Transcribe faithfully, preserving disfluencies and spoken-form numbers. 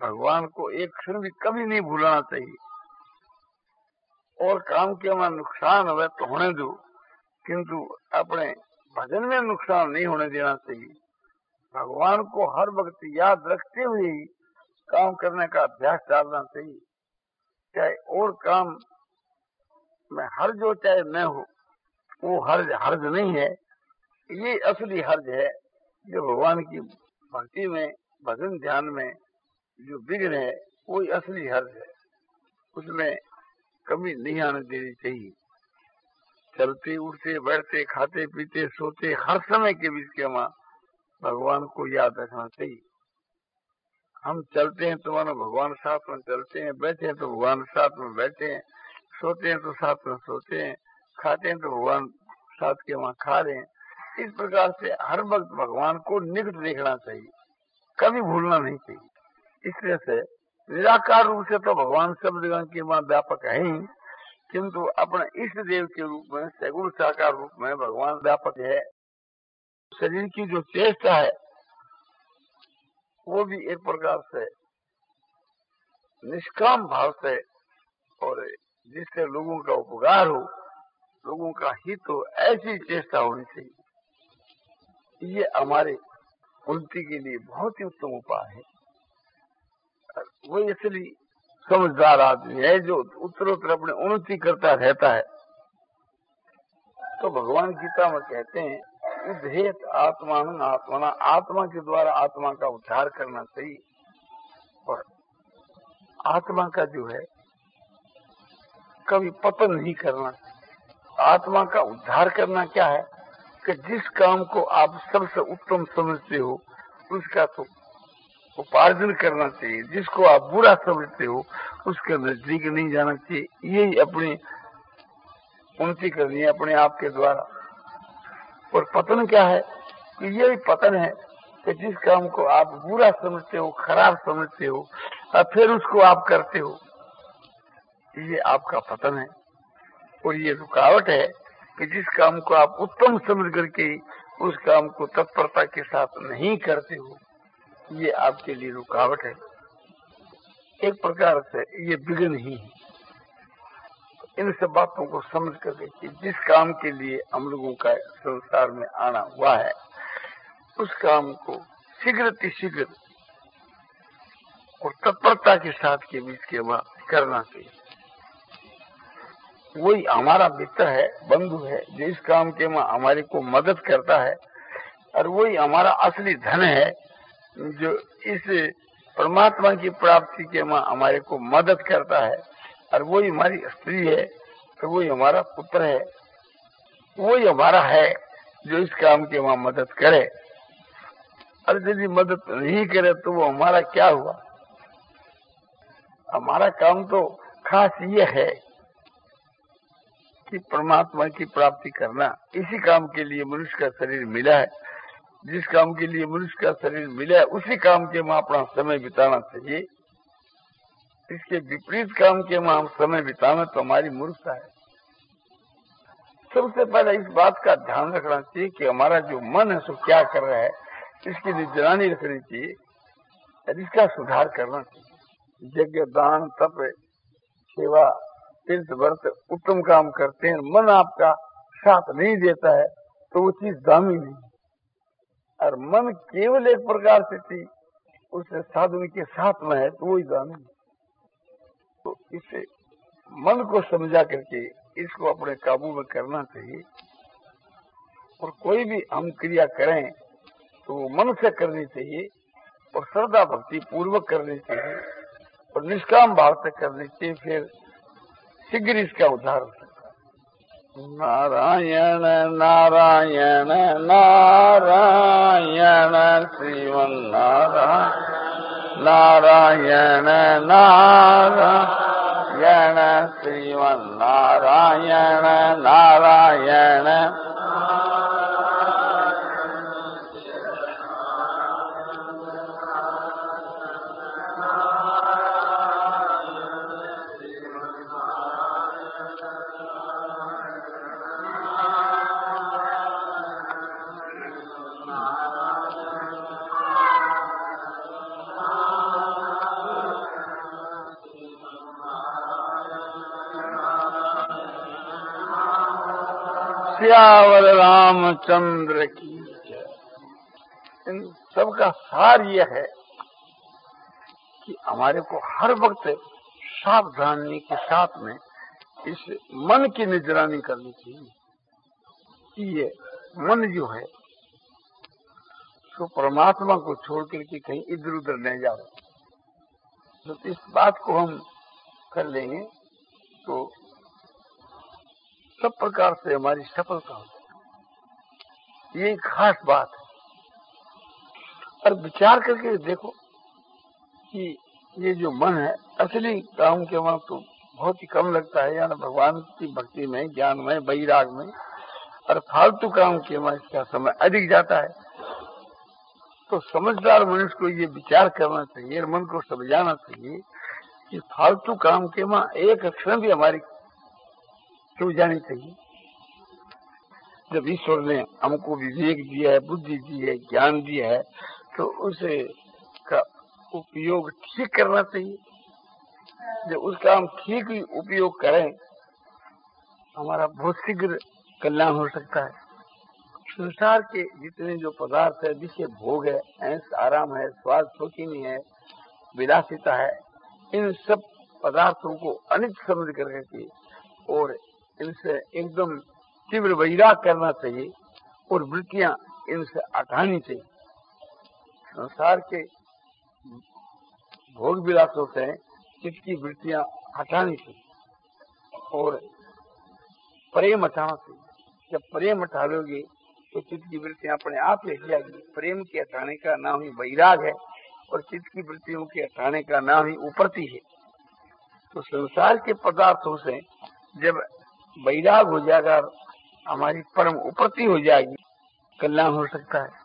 भगवान को एक क्षण भी कभी नहीं भूलना चाहिए। और काम के में नुकसान हुए तो होने दो, किंतु अपने भजन में नुकसान नहीं होने देना चाहिए। भगवान को हर वक्त याद रखते हुए ही काम करने का अभ्यास डालना चाहिए। चाहे और काम में हर्ज हो चाहे न हो, वो हर्ज हर्ज नहीं है। ये असली हर्ज है जो भगवान की भक्ति में, भजन ध्यान में जो विघ्न है, वही असली हर्ज है। उसमें कमी नहीं आने देनी चाहिए। चलते उठते बैठते खाते पीते सोते हर समय के बीच के मां भगवान को याद रखना चाहिए। हम चलते हैं तो मानो भगवान साथ में चलते हैं, बैठे हैं तो भगवान साथ में बैठे हैं, सोते हैं तो साथ में सोते हैं, खाते हैं तो भगवान साथ के वहां खा रहे हैं। इस प्रकार से हर वक्त भगवान को निकट देखना चाहिए, कभी भूलना नहीं चाहिए। इसलिए से निराकार रूप से तो भगवान सब जगह के वहां व्यापक है ही, किंतु अपने इष्ट देव के रूप में सगुण साकार रूप में भगवान व्यापक है। शरीर की जो चेष्टा है वो भी एक प्रकार से निष्काम भाव से, और जिससे लोगों का उपकार हो, लोगों का हित हो, ऐसी चेष्टा होनी चाहिए। ये हमारे उन्नति के लिए बहुत ही उत्तम उपाय है। वो इसलिए समझदार आदमी है जो उत्तरोत्तर अपनी उन्नति करता रहता है। तो भगवान गीता में कहते हैं, उद्धेत आत्मान आत्मना, आत्मा के द्वारा आत्मा का उद्धार करना चाहिए। और आत्मा का जो है कभी पतन नहीं करना। आत्मा का उद्धार करना क्या है कि जिस काम को आप सबसे उत्तम समझते हो उसका तो उपार्जन करना चाहिए, जिसको आप बुरा समझते हो उसके नजदीक नहीं जाना चाहिए। यही अपनी उन्नति करनी है अपने आप के द्वारा। और पतन क्या है कि यही पतन है कि जिस काम को आप बुरा समझते हो, खराब समझते हो, और फिर उसको आप करते हो, ये आपका पतन है। और ये रुकावट है कि जिस काम को आप उत्तम समझ करके उस काम को तत्परता के साथ नहीं करते हो, ये आपके लिए रुकावट है। एक प्रकार से ये विघ्न ही है। इन सब बातों को समझ कर देखिए, जिस काम के लिए हम लोगों का संसार में आना हुआ है उस काम को शीघ्र शीघ्र और तत्परता के साथ के बीच के बाद करना चाहिए। वही हमारा मित्र है, बंधु है, जो इस काम के में हमारी को मदद करता है। और वही हमारा असली धन है जो इस परमात्मा की प्राप्ति के में हमारे को मदद करता है। और वही हमारी स्त्री है, तो वही हमारा पुत्र है, वही हमारा है जो इस काम के वहां मदद करे। और यदि मदद नहीं करे तो वो हमारा क्या हुआ। हमारा काम तो खास ये है कि परमात्मा की प्राप्ति करना। इसी काम के लिए मनुष्य का शरीर मिला है। जिस काम के लिए मनुष्य का शरीर मिला है उसी काम के में अपना समय बिताना चाहिए। इसके विपरीत काम के में हम समय बिताना तो हमारी मूर्खता है। सबसे पहले इस बात का ध्यान रखना चाहिए कि हमारा जो मन है सो क्या कर रहा है, इसकी निगरानी रखनी चाहिए, इसका सुधार करना चाहिए। यज्ञ, दान, तप, सेवा, तीर्थ व्रत उत्तम काम करते हैं, मन आपका साथ नहीं देता है तो वो चीज दामी नहीं। और मन केवल एक प्रकार से थी उस साधन के साथ में है तो वही दामी। तो इसे मन को समझा करके इसको अपने काबू में करना चाहिए। और कोई भी हम क्रिया करें तो वो मन से करनी चाहिए और श्रद्धा भक्ति पूर्वक करनी चाहिए और निष्काम भाव से करनी चाहिए। फिर शीघ्र इसका उद्धार हो सकता है। नारायण नारायण नारायण श्रीमन नारायण नारायण नारायण श्रीमन नारायण नारायण। सियावर रामचंद्र की जय। इन सबका सार यह है कि हमारे को हर वक्त सावधानी के साथ में इस मन की निगरानी करनी चाहिए कि ये मन जो है तो परमात्मा को छोड़ करके कहीं इधर उधर नहीं जाओ। तो इस बात को हम कर लेंगे तो सब प्रकार से हमारी सफलता होगी। ये खास बात है। और विचार करके देखो कि ये जो मन है असली काम के वहां तो बहुत ही कम लगता है, यानी भगवान की भक्ति में, ज्ञान में, वैराग में, और फालतू काम के वहां इसका समय अधिक जाता है। तो समझदार मनुष्य को ये विचार करना चाहिए, मन को समझाना चाहिए कि फालतू काम के वहां एक क्षण भी हमारी क्यों जानी चाहिए। जब ईश्वर ने हमको विवेक दिया है, बुद्धि दी है, ज्ञान दिया है, तो उसे का उपयोग ठीक करना चाहिए। जब उसका हम ठीक ही उपयोग करें हमारा बहुत शीघ्र कल्याण हो सकता है। संसार के जितने जो पदार्थ है, जिसके भोग है, ऐश आराम है, स्वाद शौकीनी है, विलासिता है, इन सब पदार्थों को अनित्य समझ करके और इनसे एकदम तीव्र वैराग करना चाहिए और वृत्तियां इनसे हटानी चाहिए। संसार के भोग विलासों से चित्त की वृत्तियां हटानी चाहिए और प्रेम हटाना चाहिए। जब प्रेम हटा लोगे तो चित्त की वृत्तियां अपने आप ही हट जाएगी। प्रेम के हटाने का नाम ही वैराग है और चित्त की वृत्तियों के हटाने का नाम ही उपरति है। तो संसार के पदार्थों से जब वैराग हो जाएगा, हमारी परम उपरति हो जाएगी, कल्याण हो सकता है।